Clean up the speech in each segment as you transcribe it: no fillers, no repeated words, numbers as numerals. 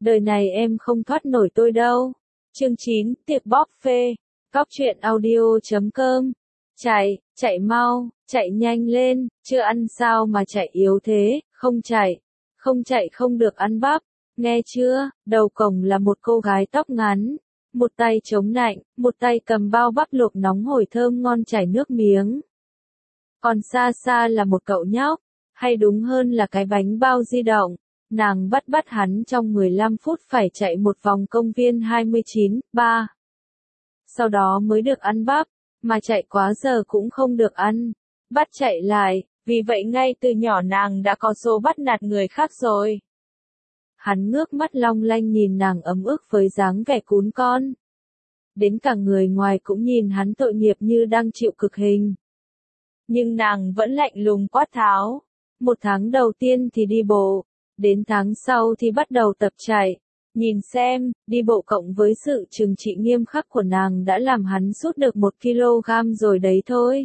Đời này em không thoát nổi tôi đâu. Chương 9, tiệc bóp phê. Cóc truyện audio.com. Chạy mau, chạy nhanh lên, chưa ăn sao mà chạy yếu thế, không chạy không được ăn bắp. Nghe chưa, đầu cổng là một cô gái tóc ngắn, một tay chống nạnh, một tay cầm bao bắp luộc nóng hổi thơm ngon chảy nước miếng. Còn xa xa là một cậu nhóc, hay đúng hơn là cái bánh bao di động. Nàng bắt hắn trong 15 phút phải chạy một vòng công viên 29/3. Sau đó mới được ăn bắp, mà chạy quá giờ cũng không được ăn. Bắt chạy lại, vì vậy ngay từ nhỏ nàng đã có số bắt nạt người khác rồi. Hắn ngước mắt long lanh nhìn nàng ấm ức với dáng vẻ cún con. Đến cả người ngoài cũng nhìn hắn tội nghiệp như đang chịu cực hình. Nhưng nàng vẫn lạnh lùng quát tháo. Một tháng đầu tiên thì đi bộ, đến tháng sau thì bắt đầu tập chạy. Nhìn xem, đi bộ cộng với sự trừng trị nghiêm khắc của nàng đã làm hắn sút được 1 kg rồi đấy thôi.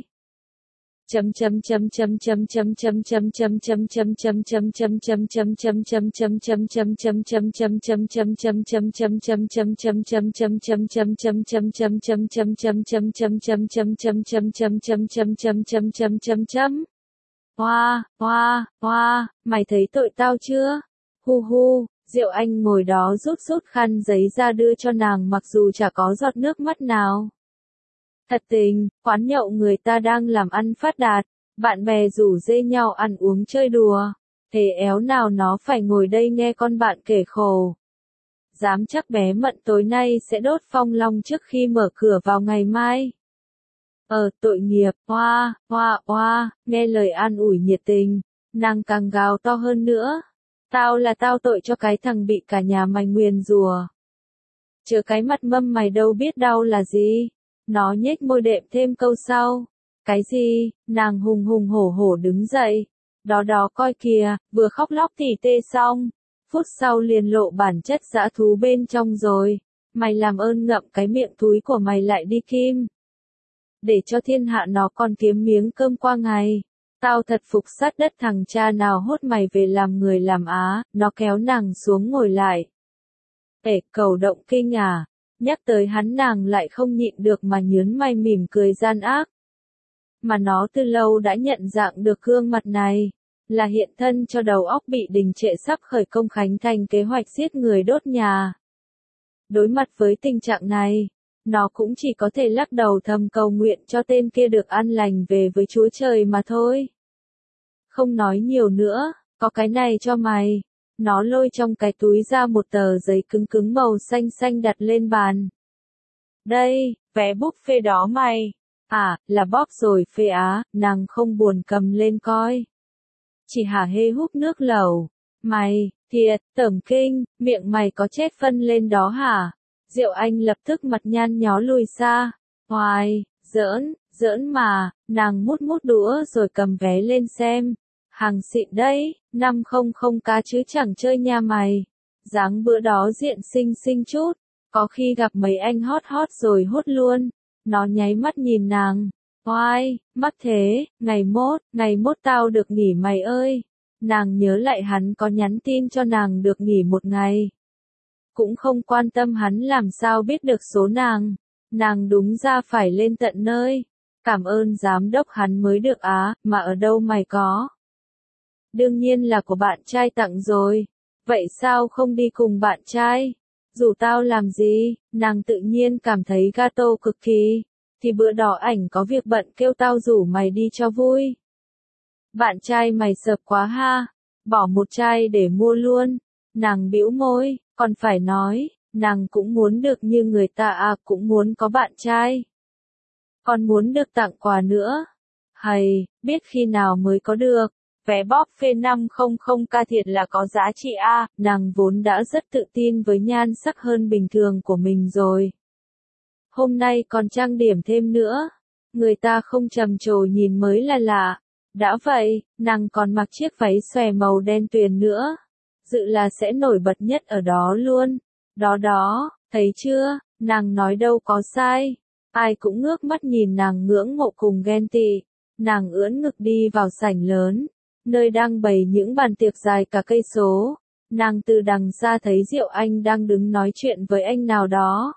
Hoa, mày thấy tội tao chưa? Hu hu. Diệu Anh ngồi đó rút khăn giấy ra đưa cho nàng mặc dù chả có giọt nước mắt nào. Thật tình, quán nhậu người ta đang làm ăn phát đạt, bạn bè rủ rê nhau ăn uống chơi đùa, thế éo nào nó phải ngồi đây nghe con bạn kể khổ. Dám chắc bé Mận tối nay sẽ đốt phong long trước khi mở cửa vào ngày mai. Tội nghiệp, hoa, nghe lời an ủi nhiệt tình, nàng càng gào to hơn nữa. Tao tội cho cái thằng bị cả nhà mày nguyền rủa. Chớ cái mặt mâm mày đâu biết đau là gì. Nó nhếch môi đệm thêm câu sau. Cái gì? Nàng hùng hổ đứng dậy. Đó coi kìa, vừa khóc lóc tỉ tê xong. Phút sau liền lộ bản chất dã thú bên trong rồi. Mày làm ơn ngậm cái miệng túi của mày lại đi Kim. Để cho thiên hạ nó còn kiếm miếng cơm qua ngày. Tao thật phục sát đất thằng cha nào hốt mày về làm người làm á, nó kéo nàng xuống ngồi lại. Cầu động kinh à, nhắc tới hắn nàng lại không nhịn được mà nhớn mày mỉm cười gian ác. Mà nó từ lâu đã nhận dạng được gương mặt này, là hiện thân cho đầu óc bị đình trệ sắp khởi công khánh thành kế hoạch giết người đốt nhà. Đối mặt với tình trạng này, nó cũng chỉ có thể lắc đầu thầm cầu nguyện cho tên kia được an lành về với Chúa Trời mà thôi. Không nói nhiều nữa, có cái này cho mày. Nó lôi trong cái túi ra một tờ giấy cứng màu xanh đặt lên bàn. Đây, vé buffet đó mày. À, là bóp rồi phê á, nàng không buồn cầm lên coi. Chỉ hả hê húp nước lẩu. Mày, thiệt, tởm kinh, miệng mày có chết phân lên đó hả? Diệu Anh lập tức mặt nhăn nhó lùi xa. Hoài, giỡn mà, nàng mút đũa rồi cầm vé lên xem. Hàng xịn đấy, 500 cá chứ chẳng chơi nha mày. Dáng bữa đó diện xinh chút, có khi gặp mấy anh hot rồi hốt luôn. Nó nháy mắt nhìn nàng. Oai, mắc thế, ngày mốt tao được nghỉ mày ơi. Nàng nhớ lại hắn có nhắn tin cho nàng được nghỉ một ngày. Cũng không quan tâm hắn làm sao biết được số nàng. Nàng đúng ra phải lên tận nơi. Cảm ơn giám đốc hắn mới được á, mà ở đâu mày có? Đương nhiên là của bạn trai tặng rồi. Vậy sao không đi cùng bạn trai? Rủ tao làm gì? Nàng tự nhiên cảm thấy gato cực kỳ. Thì bữa đó ảnh có việc bận kêu tao rủ mày đi cho vui. Bạn trai mày sợp quá ha. Bỏ một chai để mua luôn. Nàng bĩu môi, còn phải nói, nàng cũng muốn được như người ta à, cũng muốn có bạn trai. Còn muốn được tặng quà nữa. Hay, biết khi nào mới có được. Vé bóp phê 500k thiệt là có giá trị a, nàng vốn đã rất tự tin với nhan sắc hơn bình thường của mình rồi. Hôm nay còn trang điểm thêm nữa, người ta không trầm trồ nhìn mới là lạ. Đã vậy, nàng còn mặc chiếc váy xòe màu đen tuyền nữa, dự là sẽ nổi bật nhất ở đó luôn. Đó, thấy chưa, nàng nói đâu có sai. Ai cũng ngước mắt nhìn nàng ngưỡng mộ cùng ghen tị. Nàng ưỡn ngực đi vào sảnh lớn, nơi đang bày những bàn tiệc dài cả cây số. Nàng từ đằng xa thấy Diệu Anh đang đứng nói chuyện với anh nào đó.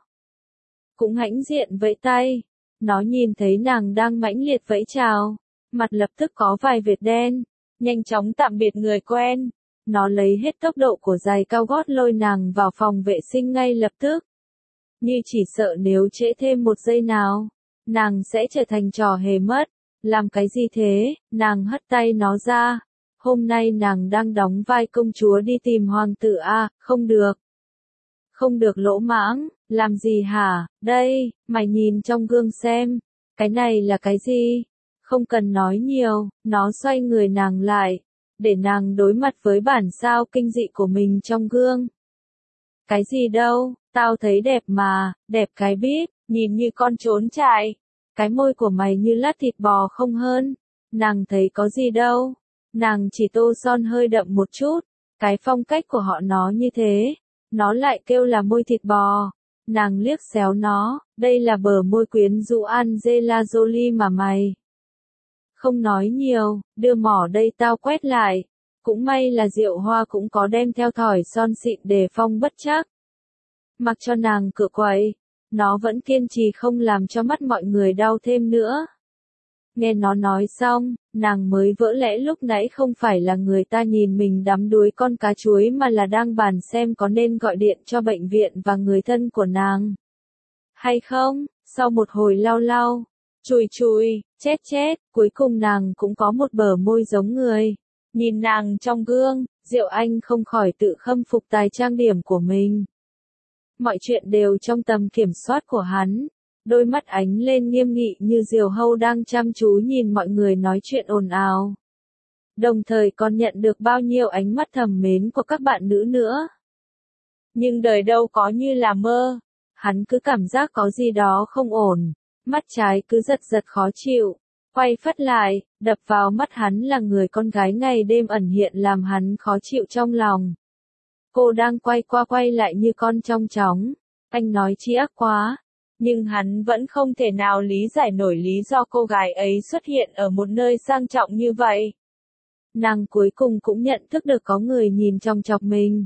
Cũng hãnh diện vẫy tay. Nó nhìn thấy nàng đang mãnh liệt vẫy chào. Mặt lập tức có vài vệt đen. Nhanh chóng tạm biệt người quen. Nó lấy hết tốc độ của giày cao gót lôi nàng vào phòng vệ sinh ngay lập tức. Như chỉ sợ nếu trễ thêm một giây nào, nàng sẽ trở thành trò hề mất. Làm cái gì thế? Nàng hất tay nó ra. Hôm nay nàng đang đóng vai công chúa đi tìm hoàng tử à, không được. Không được lỗ mãng, làm gì hả? Đây, mày nhìn trong gương xem. Cái này là cái gì? Không cần nói nhiều, nó xoay người nàng lại, để nàng đối mặt với bản sao kinh dị của mình trong gương. Cái gì đâu, tao thấy đẹp mà, đẹp cái bíp, nhìn như con trốn chạy. Cái môi của mày như lát thịt bò không hơn. Nàng thấy có gì đâu. Nàng chỉ tô son hơi đậm một chút. Cái phong cách của họ nó như thế. Nó lại kêu là môi thịt bò. Nàng liếc xéo nó. Đây là bờ môi quyến rũ Angelina Jolie mà mày. Không nói nhiều, đưa mỏ đây tao quét lại. Cũng may là Diệu Hoa cũng có đem theo thỏi son xịn đề phòng bất trắc. Mặc cho nàng cựa quậy, nó vẫn kiên trì không làm cho mắt mọi người đau thêm nữa. Nghe nó nói xong, nàng mới vỡ lẽ lúc nãy không phải là người ta nhìn mình đắm đuối con cá chuối mà là đang bàn xem có nên gọi điện cho bệnh viện và người thân của nàng. Hay không, sau một hồi lau lau, chùi chùi, chết, cuối cùng nàng cũng có một bờ môi giống người. Nhìn nàng trong gương, Diệu Anh không khỏi tự khâm phục tài trang điểm của mình. Mọi chuyện đều trong tầm kiểm soát của hắn. Đôi mắt ánh lên nghiêm nghị như diều hâu đang chăm chú nhìn mọi người nói chuyện ồn ào. Đồng thời còn nhận được bao nhiêu ánh mắt thầm mến của các bạn nữ nữa. Nhưng đời đâu có như là mơ. Hắn cứ cảm giác có gì đó không ổn. Mắt trái cứ giật giật khó chịu. Quay phắt lại, đập vào mắt hắn là người con gái ngày đêm ẩn hiện làm hắn khó chịu trong lòng. Cô đang quay qua quay lại như con trong chóng. Anh nói chi ác quá. Nhưng hắn vẫn không thể nào lý giải nổi lý do cô gái ấy xuất hiện ở một nơi sang trọng như vậy. Nàng cuối cùng cũng nhận thức được có người nhìn chòng chọc mình.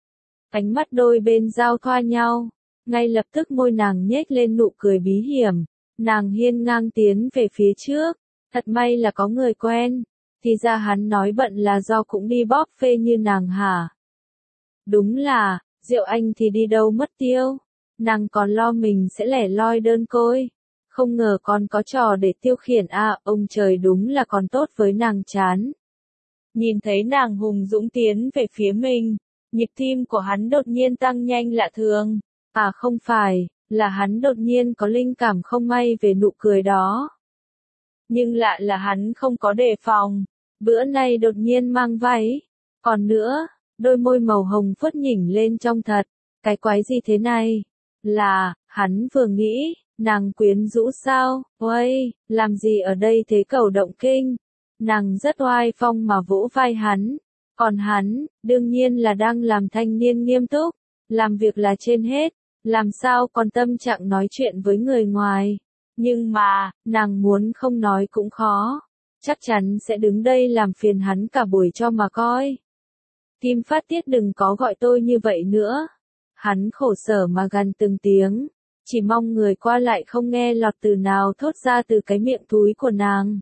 Ánh mắt đôi bên giao thoa nhau. Ngay lập tức môi nàng nhếch lên nụ cười bí hiểm. Nàng hiên ngang tiến về phía trước. Thật may là có người quen. Thì ra hắn nói bận là do cũng đi bóp phê như nàng hả? Đúng là, Diệu Anh thì đi đâu mất tiêu. Nàng còn lo mình sẽ lẻ loi đơn côi. Không ngờ còn có trò để tiêu khiển à, ông trời đúng là còn tốt với nàng chán. Nhìn thấy nàng hùng dũng tiến về phía mình, nhịp tim của hắn đột nhiên tăng nhanh lạ thường. À không phải, là hắn đột nhiên có linh cảm không may về nụ cười đó. Nhưng lạ là hắn không có đề phòng. Bữa nay đột nhiên mang váy. Còn nữa, đôi môi màu hồng phớt nhỉnh lên trong thật. Cái quái gì thế này? Là, hắn vừa nghĩ, nàng quyến rũ sao? Uây, làm gì ở đây thế cầu động kinh? Nàng rất oai phong mà vỗ vai hắn. Còn hắn, đương nhiên là đang làm thanh niên nghiêm túc. Làm việc là trên hết. Làm sao còn tâm trạng nói chuyện với người ngoài. Nhưng mà, nàng muốn không nói cũng khó. Chắc chắn sẽ đứng đây làm phiền hắn cả buổi cho mà coi. Kim Phát Tiết đừng có gọi tôi như vậy nữa. Hắn khổ sở mà gằn từng tiếng. Chỉ mong người qua lại không nghe lọt từ nào thốt ra từ cái miệng thúi của nàng.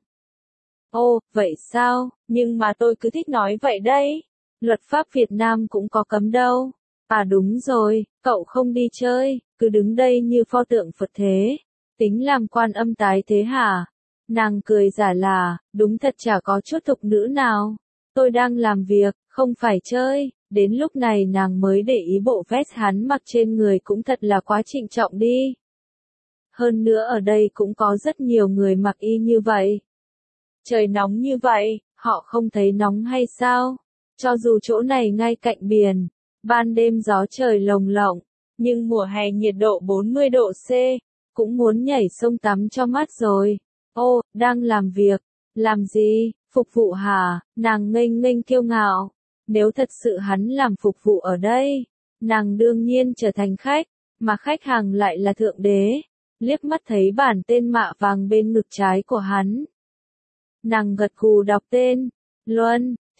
Ô, vậy sao? Nhưng mà tôi cứ thích nói vậy đấy. Luật pháp Việt Nam cũng có cấm đâu. À đúng rồi, cậu không đi chơi, cứ đứng đây như pho tượng Phật thế. Tính làm Quan Âm tái thế hả? Nàng cười giả là, đúng thật chả có chút thục nữ nào. Tôi đang làm việc, không phải chơi. Đến lúc này nàng mới để ý bộ vest hắn mặc trên người cũng thật là quá trịnh trọng đi. Hơn nữa ở đây cũng có rất nhiều người mặc y như vậy. Trời nóng như vậy, họ không thấy nóng hay sao? Cho dù chỗ này ngay cạnh biển, ban đêm gió trời lồng lộng, nhưng mùa hè nhiệt độ 40 độ C, cũng muốn nhảy sông tắm cho mát rồi. Ô, đang làm việc. Làm gì? Phục vụ hả? Nàng nghênh nghênh kiêu ngạo. Nếu thật sự hắn làm phục vụ ở đây, nàng đương nhiên trở thành khách, mà khách hàng lại là thượng đế. Liếc mắt thấy bản tên mạ vàng bên ngực trái của hắn. Nàng gật gù đọc tên. Luân,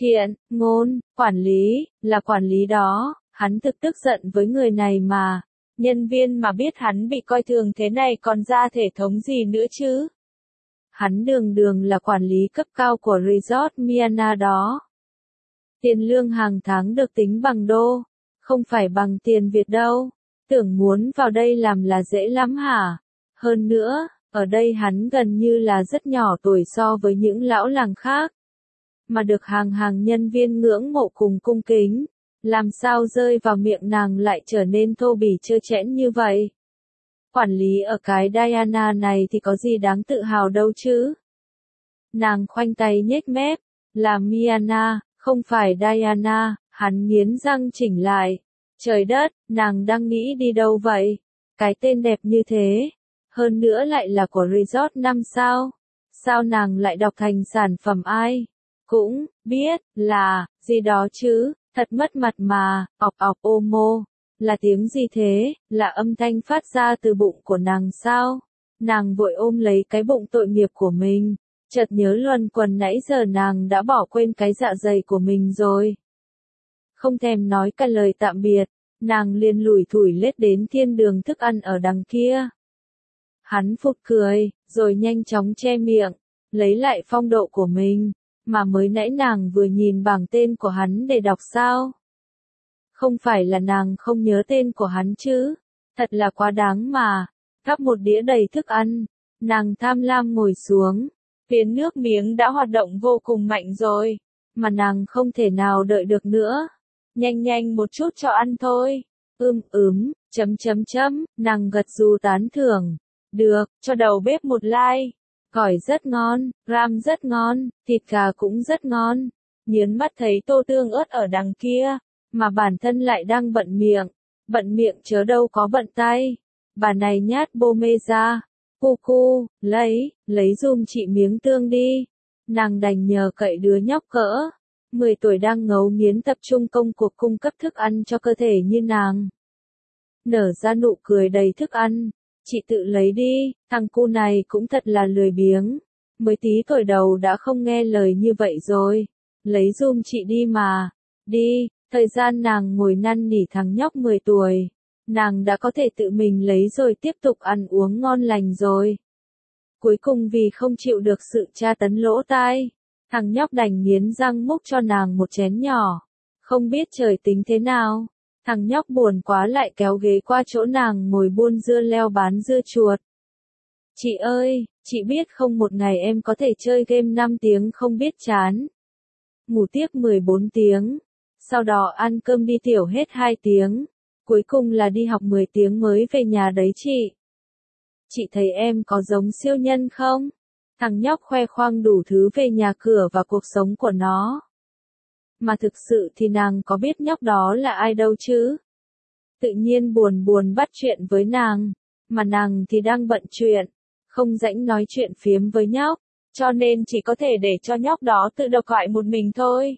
Thiện, ngôn, quản lý, là quản lý đó, hắn thực tức giận với người này mà. Nhân viên mà biết hắn bị coi thường thế này còn ra thể thống gì nữa chứ? Hắn đường đường là quản lý cấp cao của resort Miana đó. Tiền lương hàng tháng được tính bằng đô, không phải bằng tiền Việt đâu. Tưởng muốn vào đây làm là dễ lắm hả? Hơn nữa, ở đây hắn gần như là rất nhỏ tuổi so với những lão làng khác. Mà được hàng hàng nhân viên ngưỡng mộ cùng cung kính. Làm sao rơi vào miệng nàng lại trở nên thô bỉ trơ trẽn như vậy? Quản lý ở cái Diana này thì có gì đáng tự hào đâu chứ? Nàng khoanh tay nhếch mép, là Miana, không phải Diana, hắn nghiến răng chỉnh lại. Trời đất, nàng đang nghĩ đi đâu vậy? Cái tên đẹp như thế, hơn nữa lại là của resort 5 sao. Sao nàng lại đọc thành sản phẩm ai? Cũng, biết, là, gì đó chứ, thật mất mặt mà, ọc ọc ô mô. Là tiếng gì thế, là âm thanh phát ra từ bụng của nàng sao? Nàng vội ôm lấy cái bụng tội nghiệp của mình, chợt nhớ luẩn quẩn nãy giờ nàng đã bỏ quên cái dạ dày của mình rồi. Không thèm nói cả lời tạm biệt, nàng liền lủi thủi lết đến thiên đường thức ăn ở đằng kia. Hắn phụt cười, rồi nhanh chóng che miệng, lấy lại phong độ của mình, mà mới nãy nàng vừa nhìn bảng tên của hắn để đọc sao? Không phải là nàng không nhớ tên của hắn chứ, thật là quá đáng mà. Gắp một đĩa đầy thức ăn, nàng tham lam ngồi xuống, tuyến nước miếng đã hoạt động vô cùng mạnh rồi, mà nàng không thể nào đợi được nữa. Nhanh nhanh một chút cho ăn thôi. Nàng gật gù tán thưởng. Được, cho đầu bếp một like. Gỏi rất ngon, ram rất ngon, thịt gà cũng rất ngon. Nhớn mắt thấy tô tương ớt ở đằng kia, mà bản thân lại đang bận miệng chớ đâu có bận tay. Bà này nhát bô mê ra. Cu, lấy giùm chị miếng tương đi. Nàng đành nhờ cậy đứa nhóc cỡ 10 tuổi đang ngấu nghiến tập trung công cuộc cung cấp thức ăn cho cơ thể như nàng. Nở ra nụ cười đầy thức ăn. Chị tự lấy đi, thằng cu này cũng thật là lười biếng. Mới tí tuổi đầu đã không nghe lời như vậy rồi. Lấy giùm chị đi mà. Đi, thời gian nàng ngồi năn nỉ thằng nhóc 10 tuổi. Nàng đã có thể tự mình lấy rồi tiếp tục ăn uống ngon lành rồi. Cuối cùng vì không chịu được sự tra tấn lỗ tai, thằng nhóc đành nghiến răng múc cho nàng một chén nhỏ. Không biết trời tính thế nào, thằng nhóc buồn quá lại kéo ghế qua chỗ nàng ngồi buôn dưa leo bán dưa chuột. Chị ơi, chị biết không, một ngày em có thể chơi game 5 tiếng không biết chán. Ngủ tiếp 14 tiếng, sau đó ăn cơm đi tiểu hết 2 tiếng, cuối cùng là đi học 10 tiếng mới về nhà đấy chị. Chị thấy em có giống siêu nhân không? Thằng nhóc khoe khoang đủ thứ về nhà cửa và cuộc sống của nó. Mà thực sự thì nàng có biết nhóc đó là ai đâu chứ? Tự nhiên buồn bắt chuyện với nàng, mà nàng thì đang bận chuyện, không rảnh nói chuyện phiếm với nhóc, cho nên chỉ có thể để cho nhóc đó tự độc thoại một mình thôi.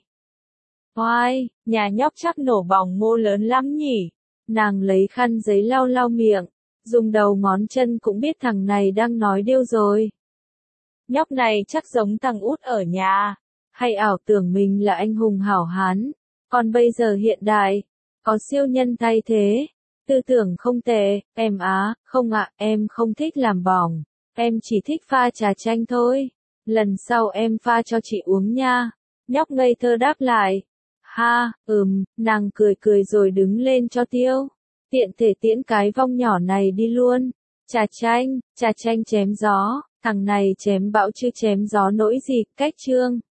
Oai, nhà nhóc chắc nổ bỏng ngô lớn lắm nhỉ? Nàng lấy khăn giấy lau miệng, dùng đầu ngón chân cũng biết thằng này đang nói điêu rồi. Nhóc này chắc giống thằng út ở nhà, hay ảo tưởng mình là anh hùng hảo hán, còn bây giờ hiện đại, có siêu nhân thay thế. Tư tưởng không tệ, em á, không ạ, em không thích làm bỏng, em chỉ thích pha trà chanh thôi. Lần sau em pha cho chị uống nha. Nhóc ngây thơ đáp lại. Ha, nàng cười rồi đứng lên cho tiêu. Tiện thể tiễn cái vong nhỏ này đi luôn. Trà chanh chém gió, thằng này chém bão chứ chém gió nỗi gì, cách chương.